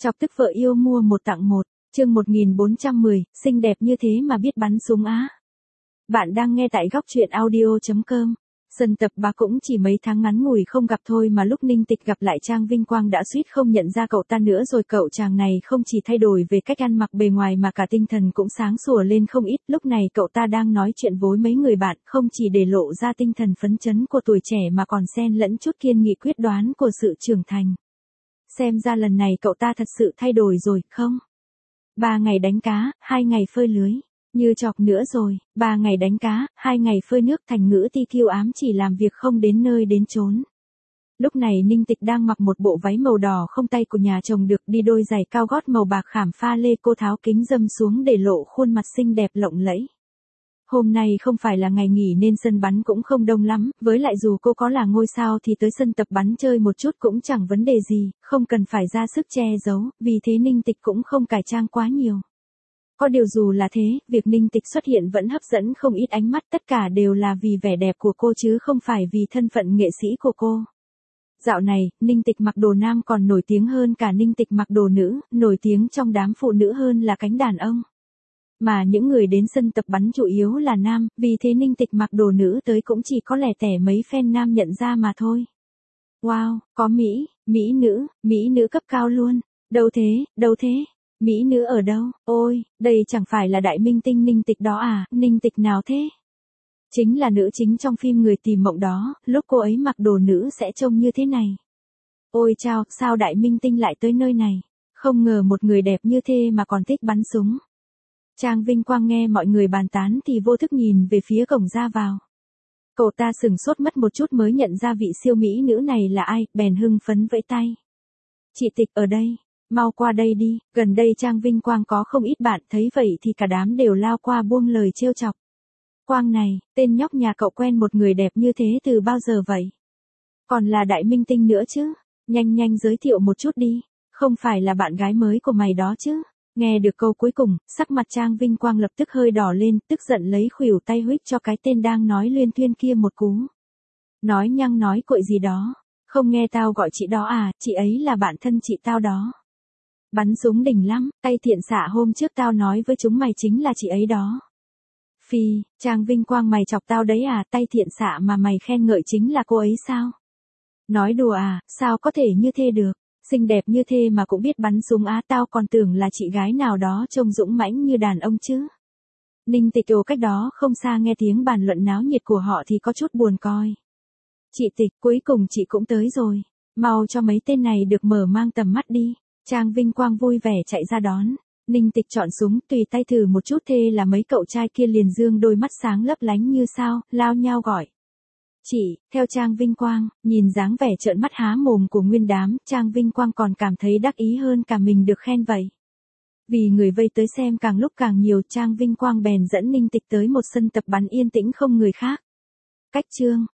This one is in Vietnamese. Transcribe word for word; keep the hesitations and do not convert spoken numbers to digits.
Chọc tức vợ yêu mua một tặng một, chương một nghìn bốn trăm mười, xinh đẹp như thế mà biết bắn súng á. Bạn đang nghe tại góc truyện audio chấm com. Sân tập bá cũng chỉ mấy tháng ngắn ngủi không gặp thôi mà lúc Ninh Tịch gặp lại Trang Vinh Quang đã suýt không nhận ra cậu ta nữa rồi. Cậu chàng này không chỉ thay đổi về cách ăn mặc bề ngoài mà cả tinh thần cũng sáng sủa lên không ít. Lúc này cậu ta đang nói chuyện với mấy người bạn, không chỉ để lộ ra tinh thần phấn chấn của tuổi trẻ mà còn xen lẫn chút kiên nghị quyết đoán của sự trưởng thành. Xem ra lần này cậu ta thật sự thay đổi rồi, không? Ba ngày đánh cá, hai ngày phơi lưới. Như chọc nữa rồi, ba ngày đánh cá, hai ngày phơi nước. Thành ngữ ti kiêu ám chỉ làm việc không đến nơi đến chốn. Lúc này Ninh Tịch đang mặc một bộ váy màu đỏ không tay của nhà chồng được, đi đôi giày cao gót màu bạc khảm pha lê. Cô tháo kính râm xuống để lộ khuôn mặt xinh đẹp lộng lẫy. Hôm nay không phải là ngày nghỉ nên sân bắn cũng không đông lắm, với lại dù cô có là ngôi sao thì tới sân tập bắn chơi một chút cũng chẳng vấn đề gì, không cần phải ra sức che giấu, vì thế Ninh Tịch cũng không cải trang quá nhiều. Có điều dù là thế, việc Ninh Tịch xuất hiện vẫn hấp dẫn không ít ánh mắt, tất cả đều là vì vẻ đẹp của cô chứ không phải vì thân phận nghệ sĩ của cô. Dạo này, Ninh Tịch mặc đồ nam còn nổi tiếng hơn cả Ninh Tịch mặc đồ nữ, nổi tiếng trong đám phụ nữ hơn là cánh đàn ông. Mà những người đến sân tập bắn chủ yếu là nam, vì thế Ninh Tịch mặc đồ nữ tới cũng chỉ có lẻ tẻ mấy fan nam nhận ra mà thôi. Wow, có Mỹ, Mỹ nữ, Mỹ nữ cấp cao luôn. Đâu thế, đâu thế? Mỹ nữ ở đâu? Ôi, đây chẳng phải là đại minh tinh Ninh Tịch đó à? Ninh Tịch nào thế? Chính là nữ chính trong phim Người tìm mộng đó, lúc cô ấy mặc đồ nữ sẽ trông như thế này. Ôi chao, sao đại minh tinh lại tới nơi này? Không ngờ một người đẹp như thế mà còn thích bắn súng. Trang Vinh Quang nghe mọi người bàn tán thì vô thức nhìn về phía cổng ra vào. Cậu ta sửng sốt mất một chút mới nhận ra vị siêu mỹ nữ này là ai, bèn hưng phấn vẫy tay. Chị Tịch ở đây, mau qua đây đi, gần đây Trang Vinh Quang có không ít bạn, thấy vậy thì cả đám đều lao qua buông lời trêu chọc. Quang này, tên nhóc nhà cậu quen một người đẹp như thế từ bao giờ vậy? Còn là đại minh tinh nữa chứ, nhanh nhanh giới thiệu một chút đi, không phải là bạn gái mới của mày đó chứ? Nghe được câu cuối cùng, sắc mặt Trang Vinh Quang lập tức hơi đỏ lên, tức giận lấy khuỷu tay huých cho cái tên đang nói luyên thuyên kia một cú. Nói nhăng nói cội gì đó, không nghe tao gọi chị đó à, chị ấy là bạn thân chị tao đó. Bắn súng đỉnh lắm, tay thiện xạ hôm trước tao nói với chúng mày chính là chị ấy đó. Phi, Trang Vinh Quang mày chọc tao đấy à, tay thiện xạ mà mày khen ngợi chính là cô ấy sao? Nói đùa à, sao có thể như thế được? Xinh đẹp như thế mà cũng biết bắn súng á, tao còn tưởng là chị gái nào đó trông dũng mãnh như đàn ông chứ. Ninh Tịch ở cách đó không xa nghe tiếng bàn luận náo nhiệt của họ thì có chút buồn coi. Chị Tịch, cuối cùng chị cũng tới rồi. Mau cho mấy tên này được mở mang tầm mắt đi. Trang Vinh Quang vui vẻ chạy ra đón. Ninh Tịch chọn súng tùy tay thử một chút, thế là mấy cậu trai kia liền dương đôi mắt sáng lấp lánh như sao, lao nhau gọi. Chị, theo Trang Vinh Quang, nhìn dáng vẻ trợn mắt há mồm của nguyên đám, Trang Vinh Quang còn cảm thấy đắc ý hơn cả mình được khen vậy. Vì người vây tới xem càng lúc càng nhiều, Trang Vinh Quang bèn dẫn Ninh Tịch tới một sân tập bắn yên tĩnh không người khác. Cách chương,